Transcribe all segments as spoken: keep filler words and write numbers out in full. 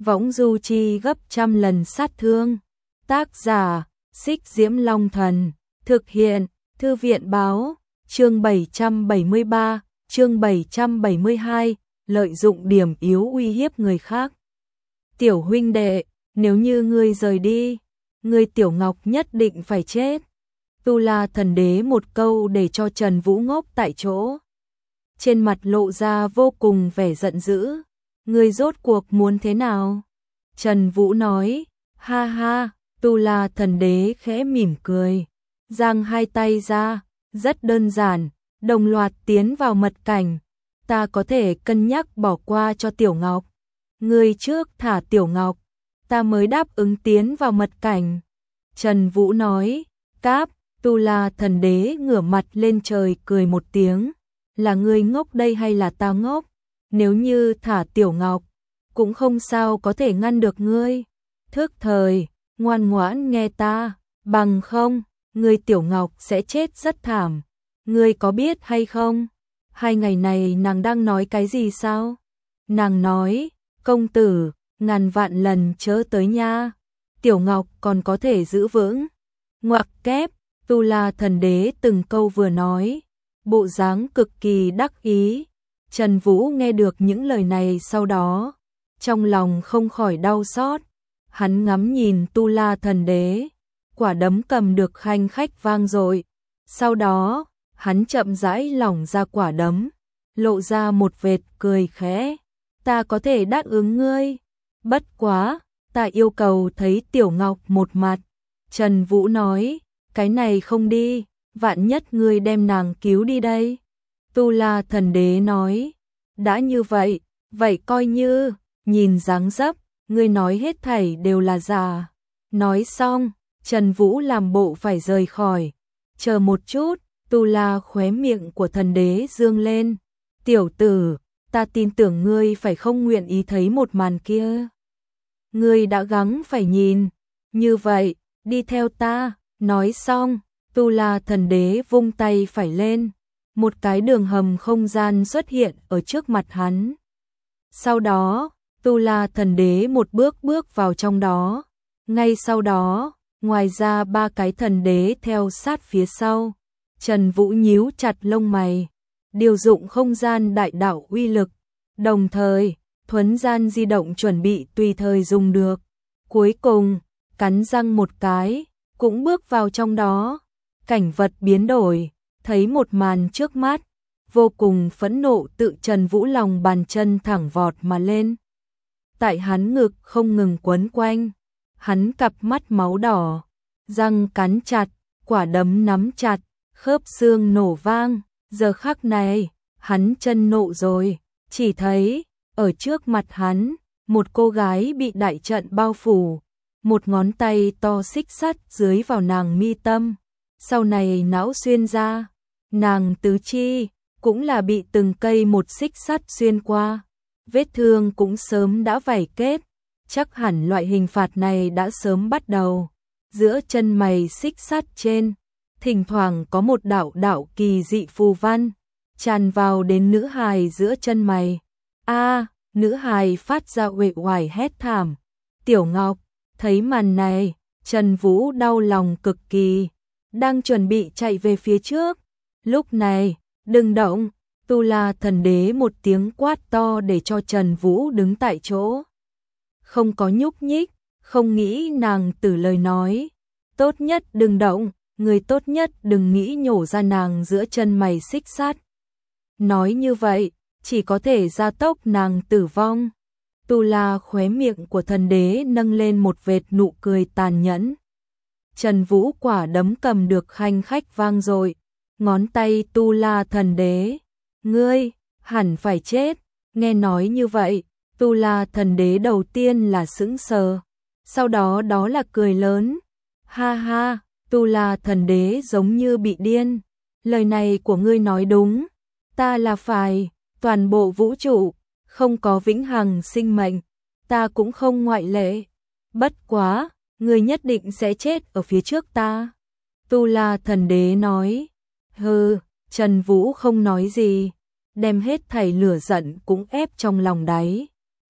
võng du chi gấp trăm lần sát thương. Tác giả, Xích Diễm Long Thần, thực hiện, Thư viện báo, chương bảy trăm bảy mươi ba, chương bảy trăm bảy mươi hai, lợi dụng điểm yếu uy hiếp người khác. Tiểu huynh đệ, nếu như ngươi rời đi, ngươi Tiểu Ngọc nhất định phải chết. Tu La Thần Đế một câu để cho Trần Vũ ngốc tại chỗ. Trên mặt lộ ra vô cùng vẻ giận dữ. Ngươi rốt cuộc muốn thế nào? Trần Vũ nói, ha ha, Tu La Thần Đế khẽ mỉm cười. Giang hai tay ra, rất đơn giản, đồng loạt tiến vào mật cảnh. Ta có thể cân nhắc bỏ qua cho Tiểu Ngọc. Ngươi trước thả Tiểu Ngọc, ta mới đáp ứng tiến vào mật cảnh. Trần Vũ nói, cáp. Tu La Thần Đế ngửa mặt lên trời cười một tiếng, là ngươi ngốc đây hay là ta ngốc? Nếu như thả Tiểu Ngọc, cũng không sao có thể ngăn được ngươi. Thức thời, ngoan ngoãn nghe ta, bằng không, ngươi Tiểu Ngọc sẽ chết rất thảm. Ngươi có biết hay không? Hai ngày này nàng đang nói cái gì sao? Nàng nói, công tử, ngàn vạn lần chớ tới nha. Tiểu Ngọc còn có thể giữ vững. Ngoặc kép. Tu La Thần Đế từng câu vừa nói, bộ dáng cực kỳ đắc ý. Trần Vũ nghe được những lời này sau đó, trong lòng không khỏi đau xót. Hắn ngắm nhìn Tu La Thần Đế, quả đấm cầm được khanh khách vang dội. Sau đó, hắn chậm rãi lỏng ra quả đấm, lộ ra một vệt cười khẽ. Ta có thể đáp ứng ngươi, bất quá, ta yêu cầu thấy Tiểu Ngọc một mặt. Trần Vũ nói, cái này không đi, vạn nhất ngươi đem nàng cứu đi đây. Tu La Thần Đế nói, đã như vậy, vậy coi như, nhìn dáng dấp, ngươi nói hết thảy đều là giả. Nói xong, Trần Vũ làm bộ phải rời khỏi. Chờ một chút, Tu La khóe miệng của Thần Đế dương lên. Tiểu tử, ta tin tưởng ngươi phải không nguyện ý thấy một màn kia. Ngươi đã gắng phải nhìn, như vậy, đi theo ta. Nói xong, Tu La Thần Đế vung tay phải lên, một cái đường hầm không gian xuất hiện ở trước mặt hắn. Sau đó, Tu La Thần Đế một bước bước vào trong đó. Ngay sau đó, ngoài ra ba cái thần đế theo sát phía sau. Trần Vũ nhíu chặt lông mày, điều dụng không gian đại đạo uy lực, đồng thời, thuấn gian di động chuẩn bị tùy thời dùng được. Cuối cùng, cắn răng một cái, cũng bước vào trong đó. Cảnh vật biến đổi, thấy một màn trước mắt, vô cùng phẫn nộ tự Trần Vũ lòng bàn chân thẳng vọt mà lên. Tại hắn ngực không ngừng quấn quanh, hắn cặp mắt máu đỏ, răng cắn chặt, quả đấm nắm chặt, khớp xương nổ vang. Giờ khắc này, hắn chân nộ rồi, chỉ thấy, ở trước mặt hắn, một cô gái bị đại trận bao phủ. Một ngón tay to xích sắt dưới vào nàng mi tâm, sau này não xuyên ra. Nàng tứ chi, cũng là bị từng cây một xích sắt xuyên qua. Vết thương cũng sớm đã vảy kết, chắc hẳn loại hình phạt này đã sớm bắt đầu. Giữa chân mày xích sắt trên, thỉnh thoảng có một đạo đạo kỳ dị phù văn, tràn vào đến nữ hài giữa chân mày. A, nữ hài phát ra uể oải hét thảm. Tiểu Ngọc. Thấy màn này, Trần Vũ đau lòng cực kỳ, đang chuẩn bị chạy về phía trước. Lúc này, đừng động, Tu La Thần Đế một tiếng quát to để cho Trần Vũ đứng tại chỗ. Không có nhúc nhích, không nghĩ nàng tử lời nói. Tốt nhất đừng động, người tốt nhất đừng nghĩ nhổ ra nàng giữa chân mày xích sắt. Nói như vậy, chỉ có thể gia tốc nàng tử vong. Tu La khóe miệng của thần đế nâng lên một vệt nụ cười tàn nhẫn. Trần Vũ quả đấm cầm được khanh khách vang dội, ngón tay Tu La Thần Đế, ngươi hẳn phải chết. Nghe nói như vậy, Tu La Thần Đế đầu tiên là sững sờ, sau đó đó là cười lớn. Ha ha, Tu La Thần Đế giống như bị điên. Lời này của ngươi nói đúng, ta là phải, toàn bộ vũ trụ không có vĩnh hằng sinh mệnh, ta cũng không ngoại lệ. Bất quá, ngươi nhất định sẽ chết ở phía trước ta. Tu La Thần Đế nói. Hừ, Trần Vũ không nói gì, đem hết thảy lửa giận cũng ép trong lòng đáy.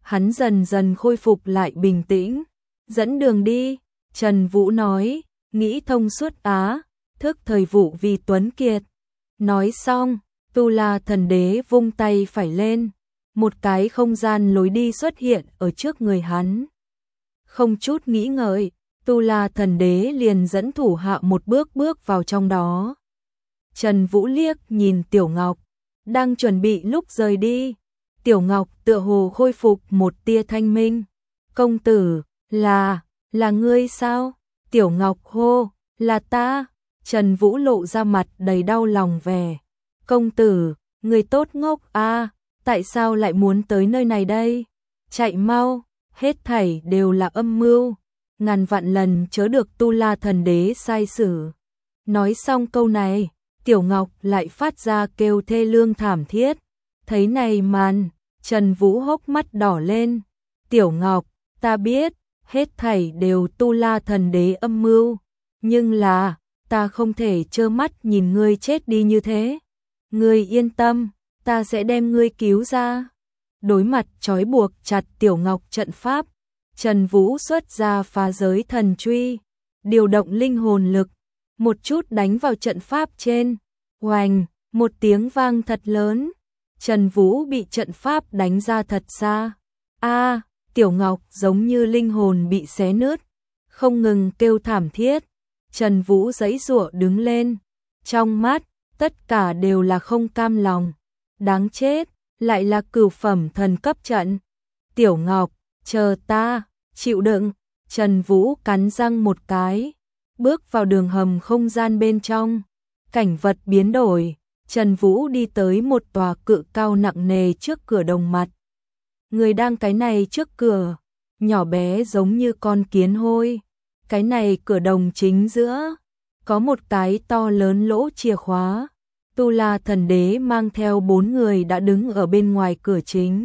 hắn dần dần khôi phục lại bình tĩnh. Dẫn đường đi, Trần Vũ nói, nghĩ thông suốt á, thức thời vụ vì tuấn kiệt. Nói xong, Tu La Thần Đế vung tay phải lên, một cái không gian lối đi xuất hiện ở trước người hắn. Không chút nghĩ ngợi, Tu La Thần Đế liền dẫn thủ hạ một bước bước vào trong đó. Trần Vũ liếc nhìn Tiểu Ngọc, đang chuẩn bị lúc rời đi. Tiểu Ngọc tựa hồ khôi phục một tia thanh minh. Công tử, là, là ngươi sao? Tiểu Ngọc hô, là ta. Trần Vũ lộ ra mặt đầy đau lòng vẻ. Công tử, người tốt ngốc a, tại sao lại muốn tới nơi này đây? Chạy mau, hết thảy đều là âm mưu, ngàn vạn lần chớ được Tu La Thần Đế sai xử. Nói xong câu này, Tiểu Ngọc lại phát ra kêu thê lương thảm thiết. Thấy này màn, Trần Vũ hốc mắt đỏ lên. Tiểu Ngọc, ta biết, hết thảy đều Tu La Thần Đế âm mưu, nhưng là, ta không thể trơ mắt nhìn ngươi chết đi như thế. Ngươi yên tâm, ta sẽ đem ngươi cứu ra. Đối mặt trói buộc chặt Tiểu Ngọc trận pháp, Trần Vũ xuất ra phá giới thần truy, điều động linh hồn lực, một chút đánh vào trận pháp trên. Oành, một tiếng vang thật lớn, Trần Vũ bị trận pháp đánh ra thật xa. A, Tiểu Ngọc giống như linh hồn bị xé nứt, không ngừng kêu thảm thiết. Trần Vũ giãy giụa đứng lên, trong mắt tất cả đều là không cam lòng. Đáng chết, lại là cửu phẩm thần cấp trận. Tiểu Ngọc, chờ ta, chịu đựng. Trần Vũ cắn răng một cái, bước vào đường hầm không gian bên trong. Cảnh vật biến đổi, Trần Vũ đi tới một tòa cự cao nặng nề trước cửa đồng mặt. Người đang cái này trước cửa, nhỏ bé giống như con kiến hôi. Cái này cửa đồng chính giữa, có một cái to lớn lỗ chìa khóa. Tu La Thần Đế mang theo bốn người đã đứng ở bên ngoài cửa chính.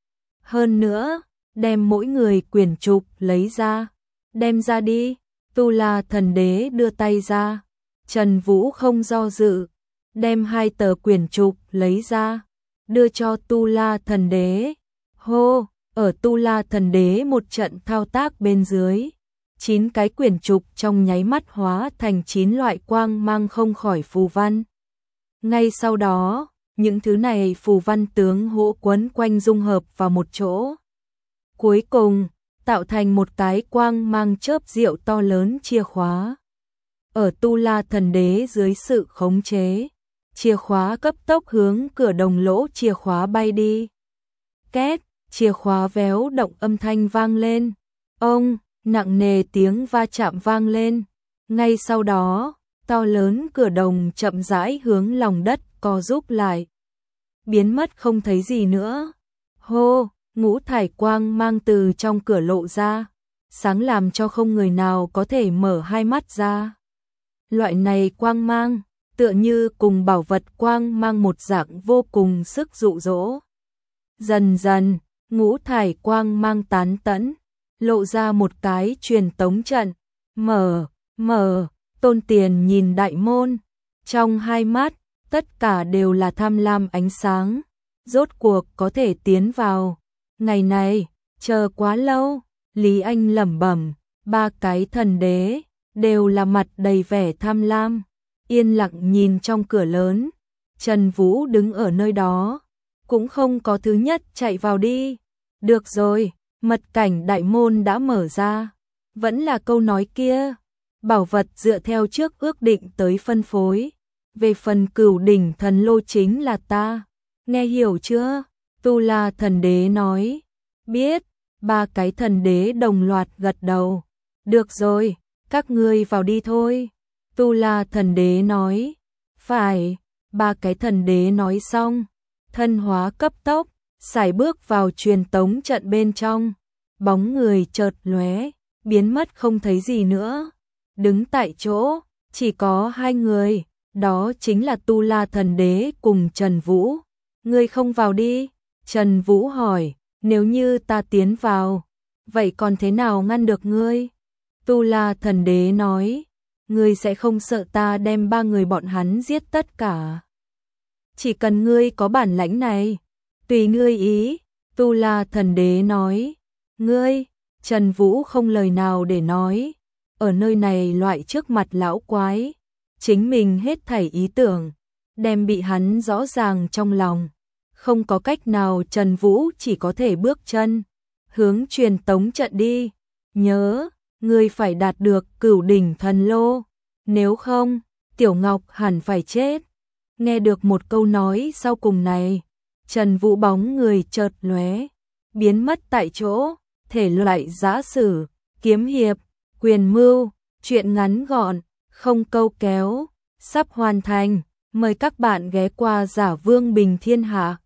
Hơn nữa, đem mỗi người quyển trục lấy ra. Đem ra đi, Tu La Thần Đế đưa tay ra. Trần Vũ không do dự, đem hai tờ quyển trục lấy ra, đưa cho Tu La Thần Đế. Hô, ở Tu La Thần Đế một trận thao tác bên dưới, chín cái quyển trục trong nháy mắt hóa thành chín loại quang mang không khỏi phù văn. Ngay sau đó, những thứ này phù văn tướng hỗ quấn quanh dung hợp vào một chỗ. Cuối cùng, tạo thành một cái quang mang chớp diệu to lớn chìa khóa. Ở Tu La Thần Đế dưới sự khống chế, chìa khóa cấp tốc hướng cửa đồng lỗ chìa khóa bay đi. Két, chìa khóa véo động âm thanh vang lên. Ông, nặng nề tiếng va chạm vang lên. Ngay sau đó, to lớn cửa đồng chậm rãi hướng lòng đất co rúm lại, biến mất không thấy gì nữa. Hô, ngũ thải quang mang từ trong cửa lộ ra, sáng làm cho không người nào có thể mở hai mắt ra. Loại này quang mang, tựa như cùng bảo vật quang mang một dạng vô cùng sức dụ dỗ. Dần dần, ngũ thải quang mang tán tẫn, lộ ra một cái truyền tống trận. Mở, mở, Tôn Tiền nhìn đại môn, trong hai mắt, tất cả đều là tham lam ánh sáng. Rốt cuộc có thể tiến vào. Ngày này, chờ quá lâu, Lý Anh lẩm bẩm, ba cái thần đế, đều là mặt đầy vẻ tham lam, yên lặng nhìn trong cửa lớn. Trần Vũ đứng ở nơi đó, cũng không có thứ nhất chạy vào đi. Được rồi, mật cảnh đại môn đã mở ra. Vẫn là câu nói kia, bảo vật dựa theo trước ước định tới phân phối. Về phần cửu đỉnh thần lô chính là ta. Nghe hiểu chưa? Tu La Thần Đế nói. Biết, ba cái thần đế đồng loạt gật đầu. Được rồi, các ngươi vào đi thôi. Tu La Thần Đế nói. Phải, ba cái thần đế nói xong, thân hóa cấp tốc, sải bước vào truyền tống trận bên trong. Bóng người chợt lóe, biến mất không thấy gì nữa. Đứng tại chỗ, chỉ có hai người, đó chính là Tu La Thần Đế cùng Trần Vũ. Ngươi không vào đi? Trần Vũ hỏi, nếu như ta tiến vào, vậy còn thế nào ngăn được ngươi? Tu La Thần Đế nói, ngươi sẽ không sợ ta đem ba người bọn hắn giết tất cả. Chỉ cần ngươi có bản lãnh này, tùy ngươi ý. Tu La thần đế nói, ngươi, Trần Vũ không lời nào để nói, ở nơi này loại trước mặt lão quái, chính mình hết thảy ý tưởng, đem bị hắn rõ ràng trong lòng. Không có cách nào, Trần Vũ chỉ có thể bước chân, hướng truyền tống trận đi. Nhớ, ngươi phải đạt được cửu đỉnh thần lô, nếu không, Tiểu Ngọc hẳn phải chết. Nghe được một câu nói sau cùng này, Trần Vũ bóng người chợt lóe, biến mất tại chỗ. Thể loại giã sử, kiếm hiệp, quyền mưu, truyện ngắn gọn, không câu kéo, sắp hoàn thành. Mời các bạn ghé qua Giả Vương Bình Thiên Hạ.